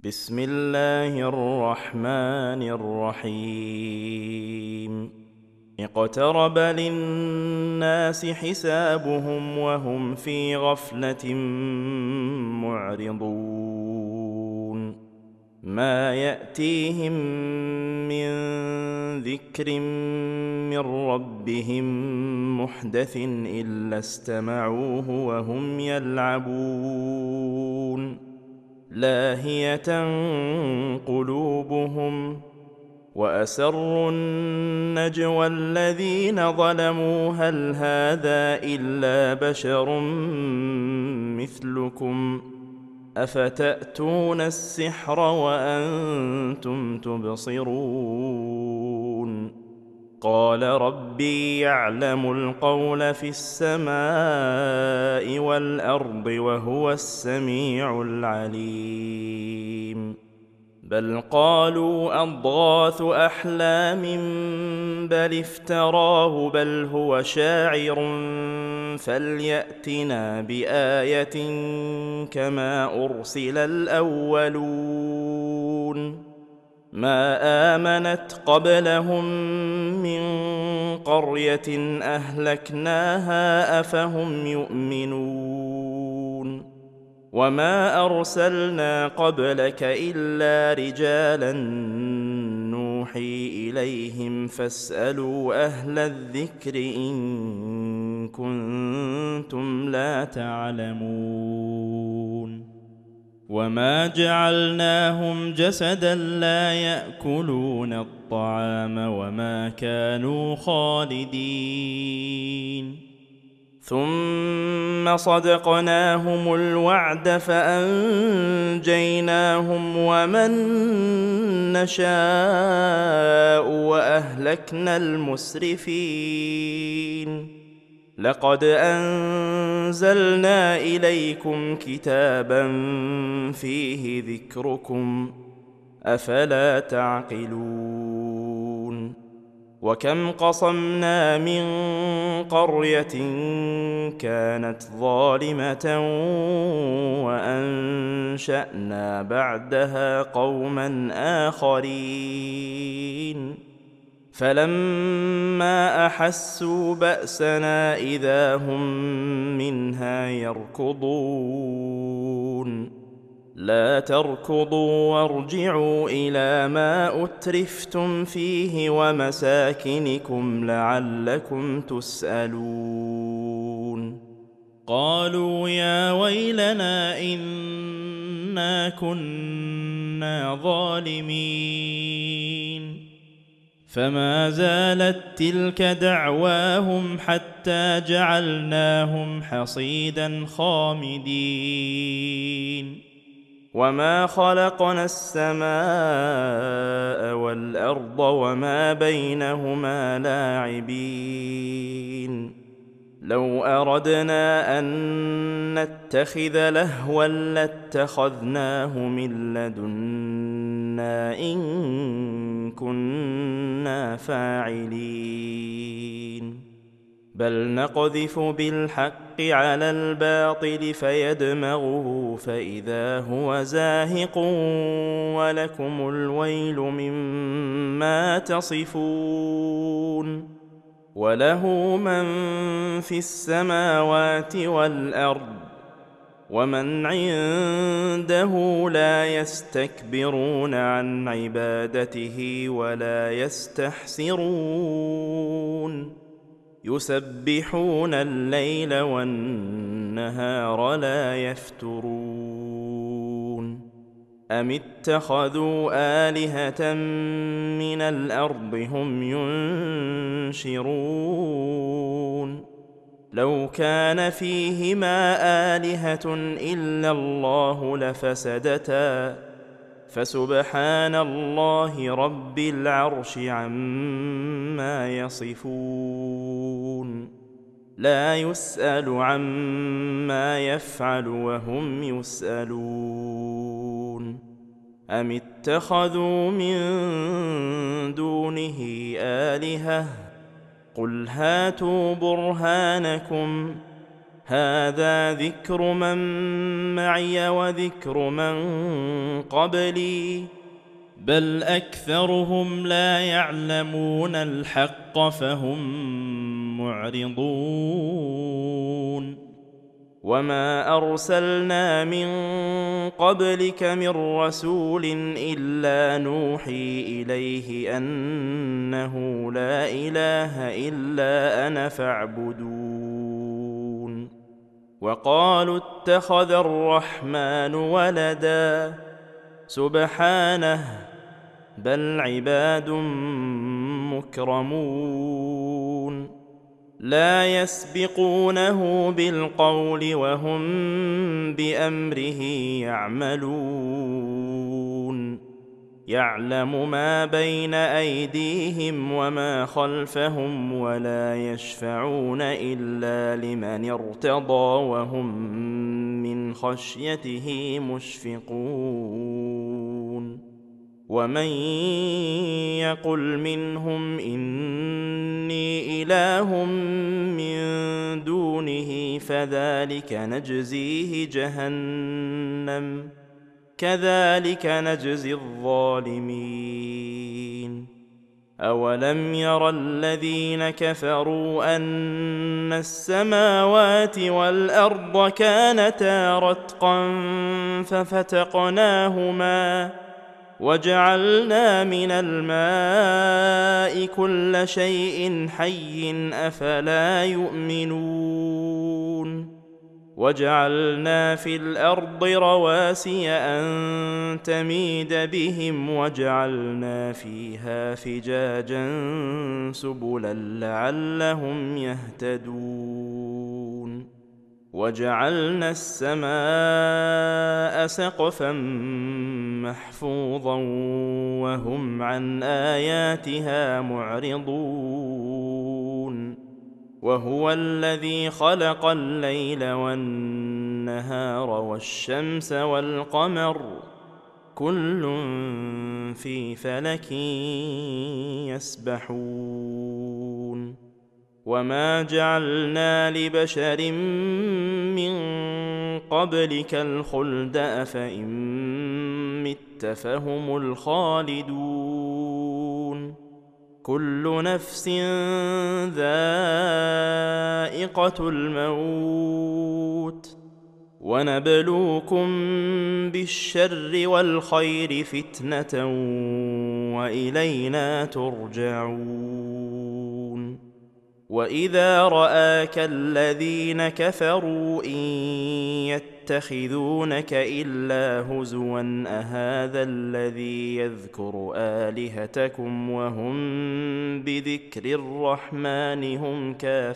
بسم الله الرحمن الرحيم اقترب للناس حسابهم وهم في غفلة معرضون ما يأتيهم من ذكر من ربهم محدث إلا استمعوه وهم يلعبون لاهية قلوبهم وأسروا النجوى الذين ظلموا هل هذا إلا بشر مثلكم أفتأتون السحر وأنتم تبصرون قال ربي يعلم القول في السماء والأرض وهو السميع العليم بل قالوا أضغاث أحلام بل افتراه بل هو شاعر فليأتنا بآية كما أرسل الأولون ما آمنت قبلهم من قرية أهلكناها أفهم يؤمنون وما أرسلنا قبلك إلا رجالا نوحي إليهم فاسألوا أهل الذكر إن كنتم لا تعلمون وما جعلناهم جسدا لا يأكلون الطعام وما كانوا خالدين ثم صدقناهم الوعد فأنجيناهم ومن نشاء وأهلكنا المسرفين لقد أنزلنا إليكم كتابا فيه ذكركم أفلا تعقلون وكم قصمنا من قرية كانت ظالمة وأنشأنا بعدها قوما آخرين فلما أحسوا بأسنا إذا هم منها يركضون لا تركضوا وارجعوا إلى ما أترفتم فيه ومساكنكم لعلكم تسألون قالوا يا ويلنا إنا كنا ظالمين فما زالت تلك دعواهم حتى جعلناهم حصيدا خامدين وما خلقنا السماء والأرض وما بينهما لاعبين لو أردنا أن نتخذ لهوا لاتخذناه من لدنا إن كنا فاعلين بل نقذف بالحق على الباطل فيدمغه فإذا هو زاهق ولكم الويل مما تصفون وله من في السماوات والأرض ومن عنده لا يستكبرون عن عبادته ولا يستحسرون يسبحون الليل والنهار لا يفترون أم اتخذوا آلهة من الأرض هم ينشرون لو كان فيهما آلهة إلا الله لفسدتا فسبحان الله رب العرش عما يصفون لا يسأل عما يفعل وهم يسألون أم اتخذوا من دونه آلهة قل هاتوا برهانكم هذا ذكر من معي وذكر من قبلي بل أكثرهم لا يعلمون الحق فهم معرضون وما أرسلنا من قبلك من رسول إلا نوحي إليه أنه لا إله إلا أنا فاعبدون وقالوا اتخذ الرحمن ولدا سبحانه بل عباد مكرمون لا يسبقونه بالقول وهم بأمره يعملون يعلم ما بين أيديهم وما خلفهم ولا يشفعون إلا لمن ارتضى وهم من خشيته مشفقون ومن يقل منهم إني إله من دونه فذلك نجزيه جهنم كذلك نجزي الظالمين أولم ير الذين كفروا أن السماوات والأرض كانتا رتقا ففتقناهما وجعلنا من الماء كل شيء حي أفلا يؤمنون وجعلنا في الأرض رواسي أن تميد بهم وجعلنا فيها فجاجا سبلا لعلهم يهتدون وجعلنا السماء سقفا محفوظا وهم عن آياتها معرضون وهو الذي خلق الليل والنهار والشمس والقمر كل في فلك يسبحون وما جعلنا لبشر من قبلك الخلد أفإن مت فهم الخالدون كل نفس ذائقة الموت ونبلوكم بالشر والخير فتنة وإلينا ترجعون وإذا رآك الذين كفروا إن يتخذونك إلا هزوا أهذا الذي يذكر آلهتكم وهم بذكر الرحمن هم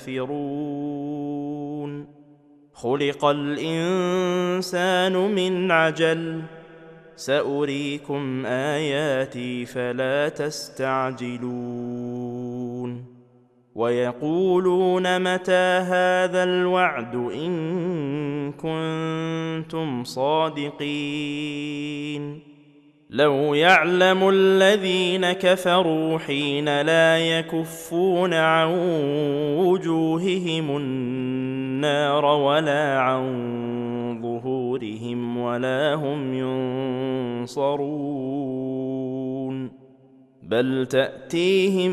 كافرون خلق الإنسان من عجل سأريكم آياتي فلا تستعجلون ويقولون متى هذا الوعد إن كنتم صادقين لو يعلم الذين كفروا حين لا يكفون عن وجوههم النار ولا عن ظهورهم ولا هم ينصرون بل تأتيهم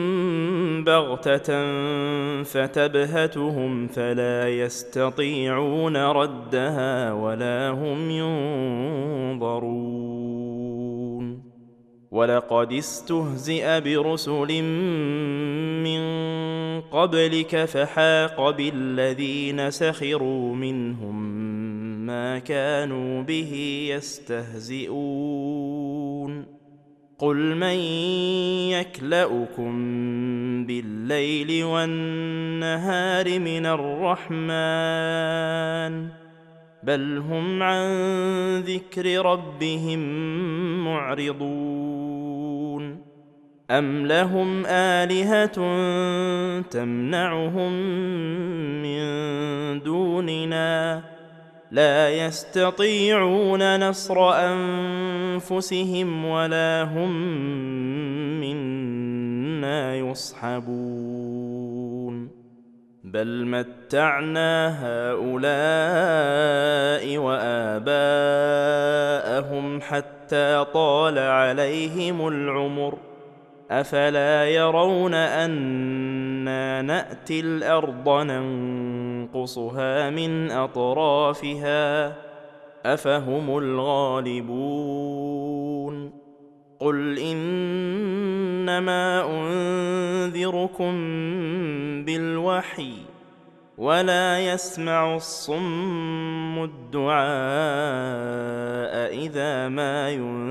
بغتة فتبهتهم فلا يستطيعون ردها ولا هم ينظرون ولقد استهزئ برسل من قبلك فحاق بالذين سخروا منهم ما كانوا به يستهزئون قل من يكلؤكم بالليل والنهار من الرحمن بل هم عن ذكر ربهم معرضون أم لهم آلهة تمنعهم من دوننا لا يستطيعون نصر أنفسهم ولا هم منا يصحبون بل متعنا هؤلاء وآباءهم حتى طال عليهم العمر أفلا يرون أنا نأتي الأرض ننقصها من أطرافها أفهم الغالبون قل إنما أنذركم بالوحي ولا يسمع الصم الدعاء إذا ما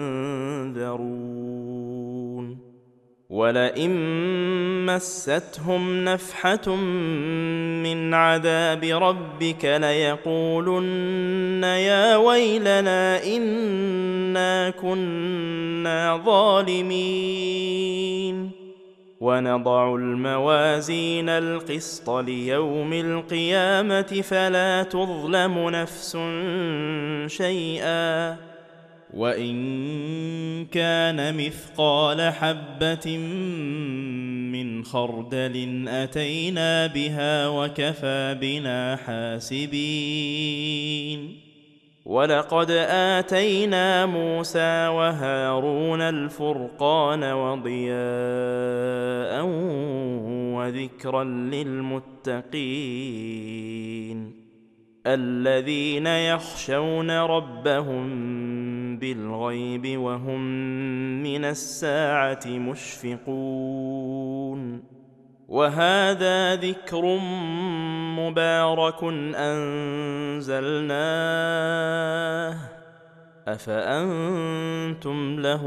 ينذرون ولئن مستهم نفحة من عذاب ربك ليقولن يا ويلنا إنا كنا ظالمين ونضع الموازين القسط ليوم القيامة فلا تظلم نفس شيئا وإن كان مثقال حبة من خردل أتينا بها وكفى بنا حاسبين ولقد آتينا موسى وهارون الفرقان وضياء وذكرا للمتقين الذين يخشون ربهم بالغيب وهم من الساعة مشفقون وهذا ذكر مبارك أنزلناه أفأنتم له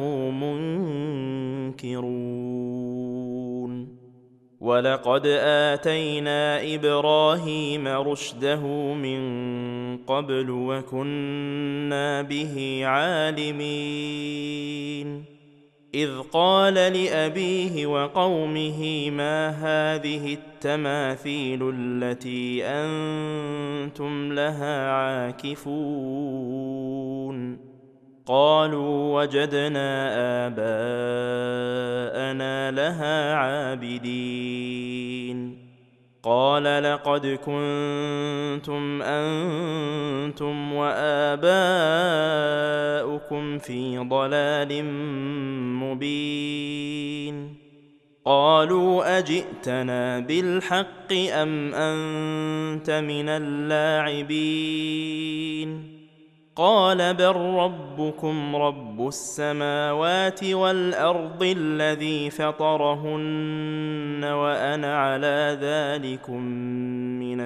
منكرون ولقد آتينا إبراهيم رشده من قبل وكنا به عالمين إذ قال لأبيه وقومه ما هذه التماثيل التي أنتم لها عاكفون قالوا وجدنا آباءنا لها عابدين قال لقد كنتم أنتم وآباؤكم في ضلال مبين قالوا أجئتنا بالحق أم أنت من اللاعبين قال بل ربكم رب السماوات والأرض الذي فطرهن وأنا على ذلكم من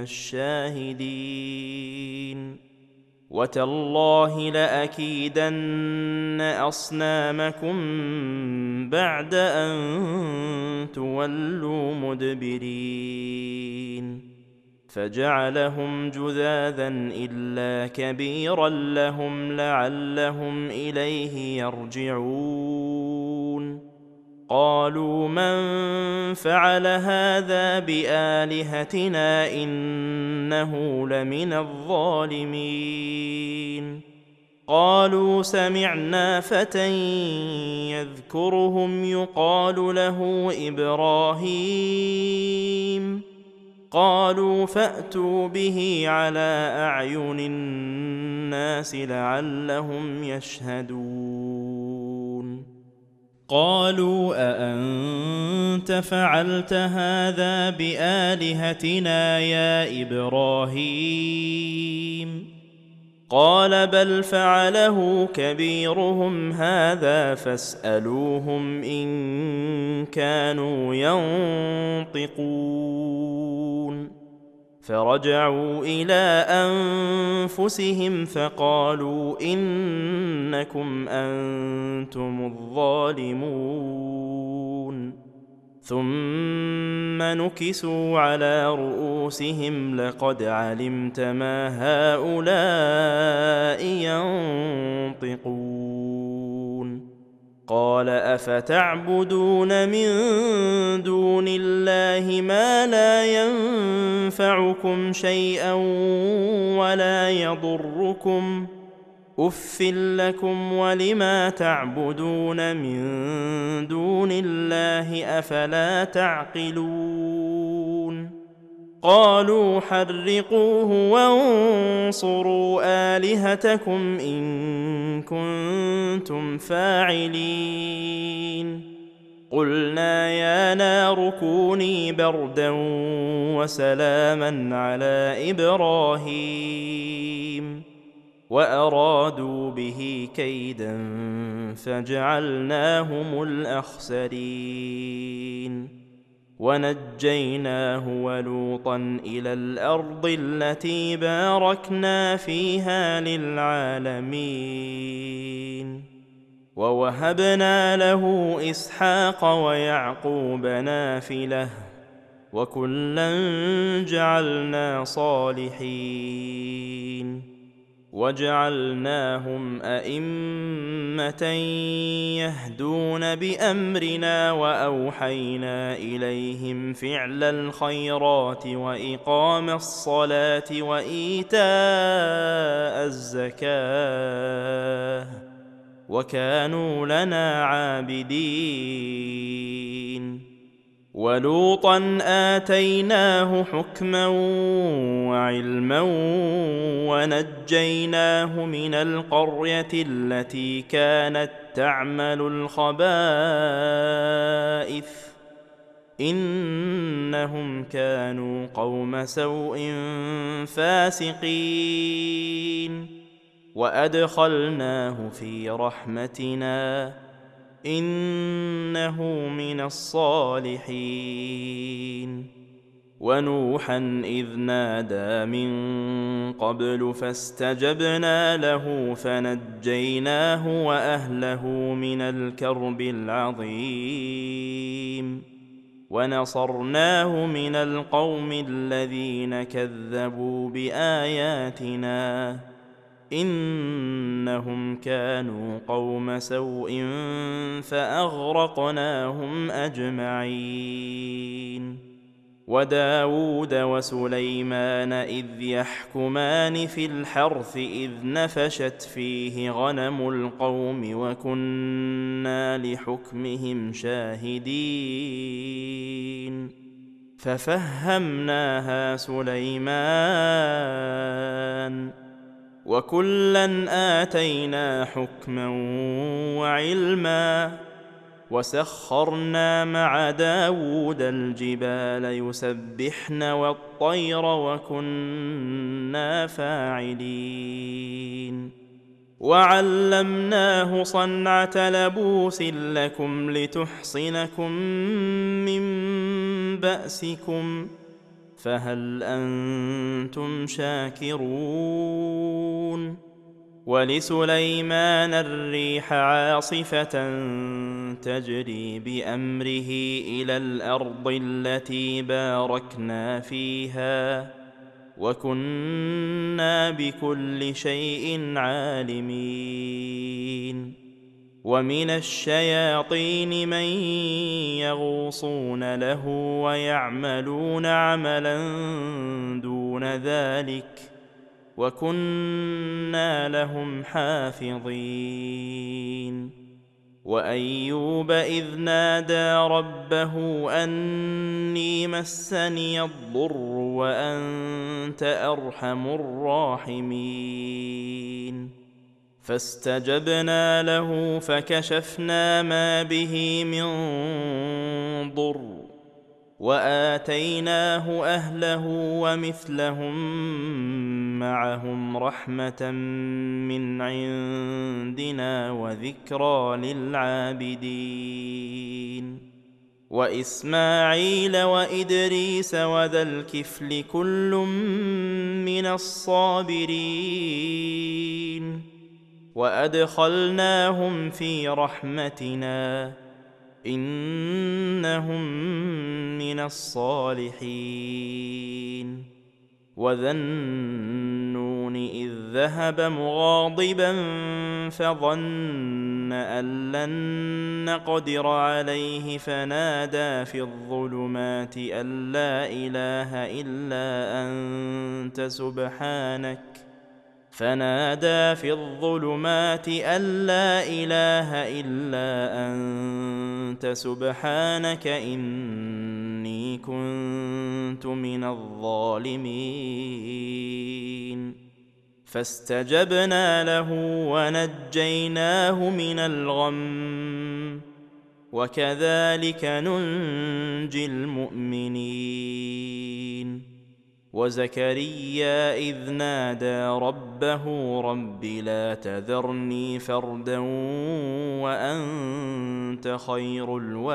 الشاهدين وتالله لأكيدن أصنامكم بعد أن تولوا مدبرين فجعلهم جذاذا إلا كبيرا لهم لعلهم إليه يرجعون قالوا من فعل هذا بآلهتنا إنه لمن الظالمين قالوا سمعنا فتى يذكرهم يقال له إبراهيم قالوا فأتوا به على أعين الناس لعلهم يشهدون قالوا أأنت فعلت هذا بآلهتنا يا إبراهيم قال بل فعله كبيرهم هذا فاسألوهم إن كانوا ينطقون فرجعوا إلى أنفسهم فقالوا إنكم أنتم الظالمون ثم نكسوا على رؤوسهم لقد علمت ما هؤلاء ينطقون قال أفتعبدون من دون الله ما لا ينفعكم شيئا ولا يضركم أف لكم ولما تعبدون من دون الله أفلا تعقلون قالوا حرقوه وانصروا آلهتكم إن كنتم فاعلين قلنا يا نار كوني بردا وسلاما على إبراهيم وأرادوا به كيدا فجعلناهم الأخسرين ونجيناه ولوطا إلى الأرض التي باركنا فيها للعالمين ووهبنا له إسحاق ويعقوب نافلة وكلا جعلنا صالحين وجعلناهم أئمة يهدون بأمرنا وأوحينا إليهم فعل الخيرات وإقام الصلاة وإيتاء الزكاة وكانوا لنا عابدين ولوطا آتيناه حكما وعلما ونجيناه من القرية التي كانت تعمل الخبائث إنهم كانوا قوم سوء فاسقين وأدخلناه في رحمتنا إنه من الصالحين ونوحا إذ نادى من قبل فاستجبنا له فنجيناه وأهله من الكرب العظيم ونصرناه من القوم الذين كذبوا بآياتنا إنهم كانوا قوم سوء فأغرقناهم أجمعين وداود وسليمان إذ يحكمان في الحرث إذ نفشت فيه غنم القوم وكنا لحكمهم شاهدين ففهمناها سليمان وكلا آتينا حكما وعلما وسخرنا مع داود الجبال يسبحن والطير وكنا فاعلين وعلمناه صنعة لبوس لكم لتحصنكم من بأسكم فهل أنتم شاكرون ولسليمان الريح عاصفة تجري بأمره إلى الأرض التي باركنا فيها وكنا بكل شيء عالمين ومن الشياطين من يغوصون له ويعملون عملا دون ذلك وكنا لهم حافظين وأيوب إذ نادى ربه أني مسني الضر وأنت أرحم الراحمين فاستجبنا له فكشفنا ما به من ضر وآتيناه أهله ومثلهم معهم رحمة من عندنا وذكرى للعابدين وإسماعيل وإدريس وذا الكفل كل من الصابرين وأدخلناهم في رحمتنا إنهم من الصالحين وذا النون إذ ذهب مغاضبا فظن أن لن نقدر عليه فنادى في الظلمات أن لا إله إلا أنت سبحانك إني إني كنت من الظالمين فاستجبنا له ونجيناه من الغم وكذلك ننجي المؤمنين وزكريا إذ نادى ربه رب لا تذرني فردا وأنت خير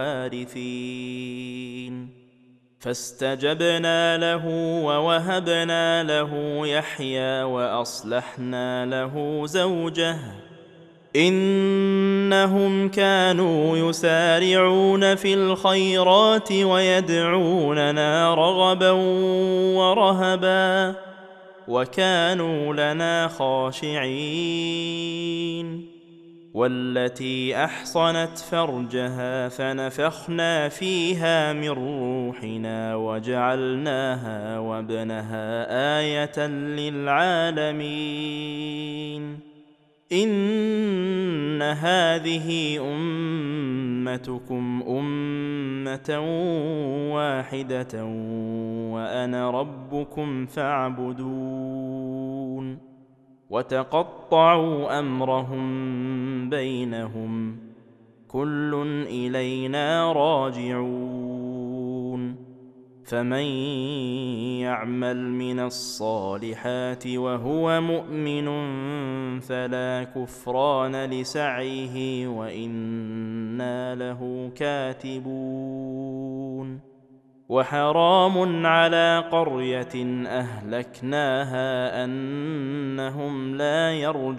الوارثين فاستجبنا له ووهبنا له يحيى وأصلحنا له زوجه إنهم كانوا يسارعون في الخيرات ويدعوننا رغبا ورهبا وكانوا لنا خاشعين والتي أحصنت فرجها فنفخنا فيها من روحنا وجعلناها وابنها آية للعالمين إن هذه أمتكم أمة واحدة وأنا ربكم فاعبدون وتقطعوا أمرهم بينهم كل إلينا راجعون فمن يعمل من الصالحات وهو مؤمن فلا كفران لسعيه وإنا له كاتبون وحرام على قرية أهلكناها أنهم لا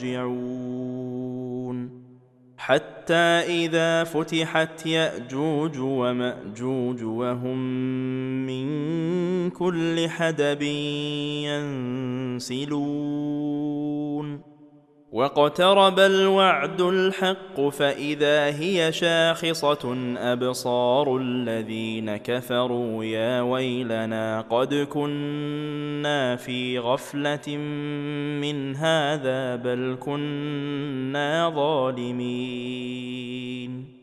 يرجعون حتى إذا فتحت يأجوج ومأجوج وهم من كل حدب ينسلون واقترب الوعد الحق فإذا هي شاخصة أبصار الذين كفروا يا ويلنا قد كنا في غفلة من هذا بل كنا ظالمين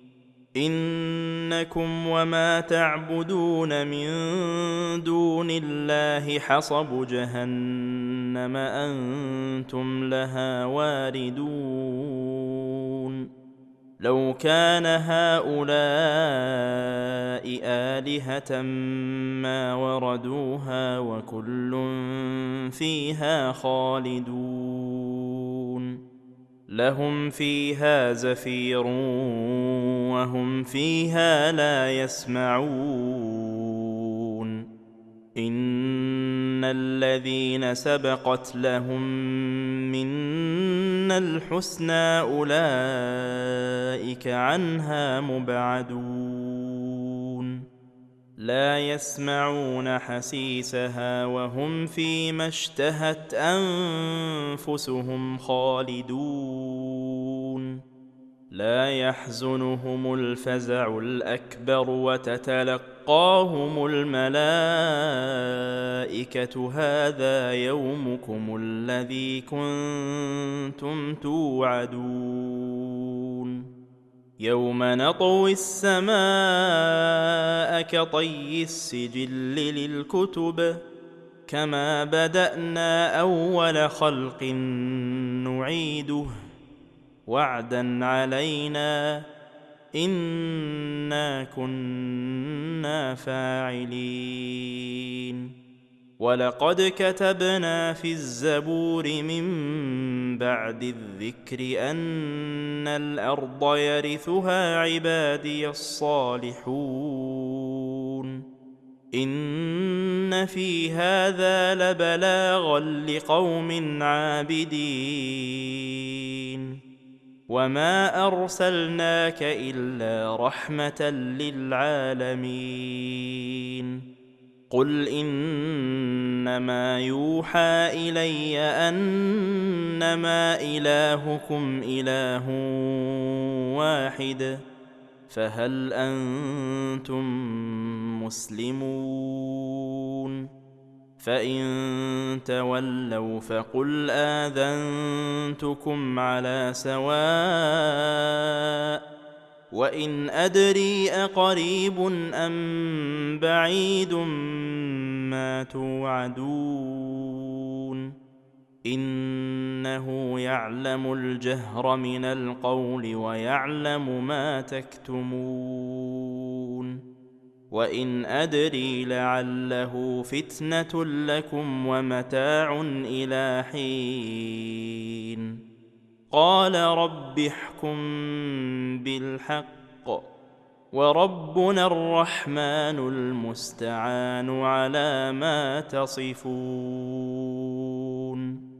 إنكم وما تعبدون من دون الله حصب جهنم أنتم لها واردون لو كان هؤلاء آلهة ما وردوها وكل فيها خالدون لهم فيها زفير وهم فيها لا يسمعون إن الذين سبقت لهم منا الحسنى أولئك عنها مبعدون لا يسمعون حسيسها وهم فيما اشتهت أنفسهم خالدون لا يحزنهم الفزع الأكبر وتتلقاهم الملائكة هذا يومكم الذي كنتم توعدون يوم نطوي السماء كطي السجل للكتب كما بدأنا أول خلق نعيده وعدا علينا إنا كنا فاعلين ولقد كتبنا في الزبور من بعد الذكر أن الأرض يرثها عبادي الصالحون إن في هذا لبلاغا لقوم عابدين وما أرسلناك إلا رحمة للعالمين قل إنما يوحى إلي أنما إلهكم إله واحد فهل أنتم مسلمون فإن تولوا فقل آذنتكم على سواء وإن أدري أقريب أم بعيد ما توعدون إنه يعلم الجهر من القول ويعلم ما تكتمون وإن أدري لعله فتنة لكم ومتاع إلى حين قال رب احكم بالحق وربنا الرحمن المستعان على ما تصفون.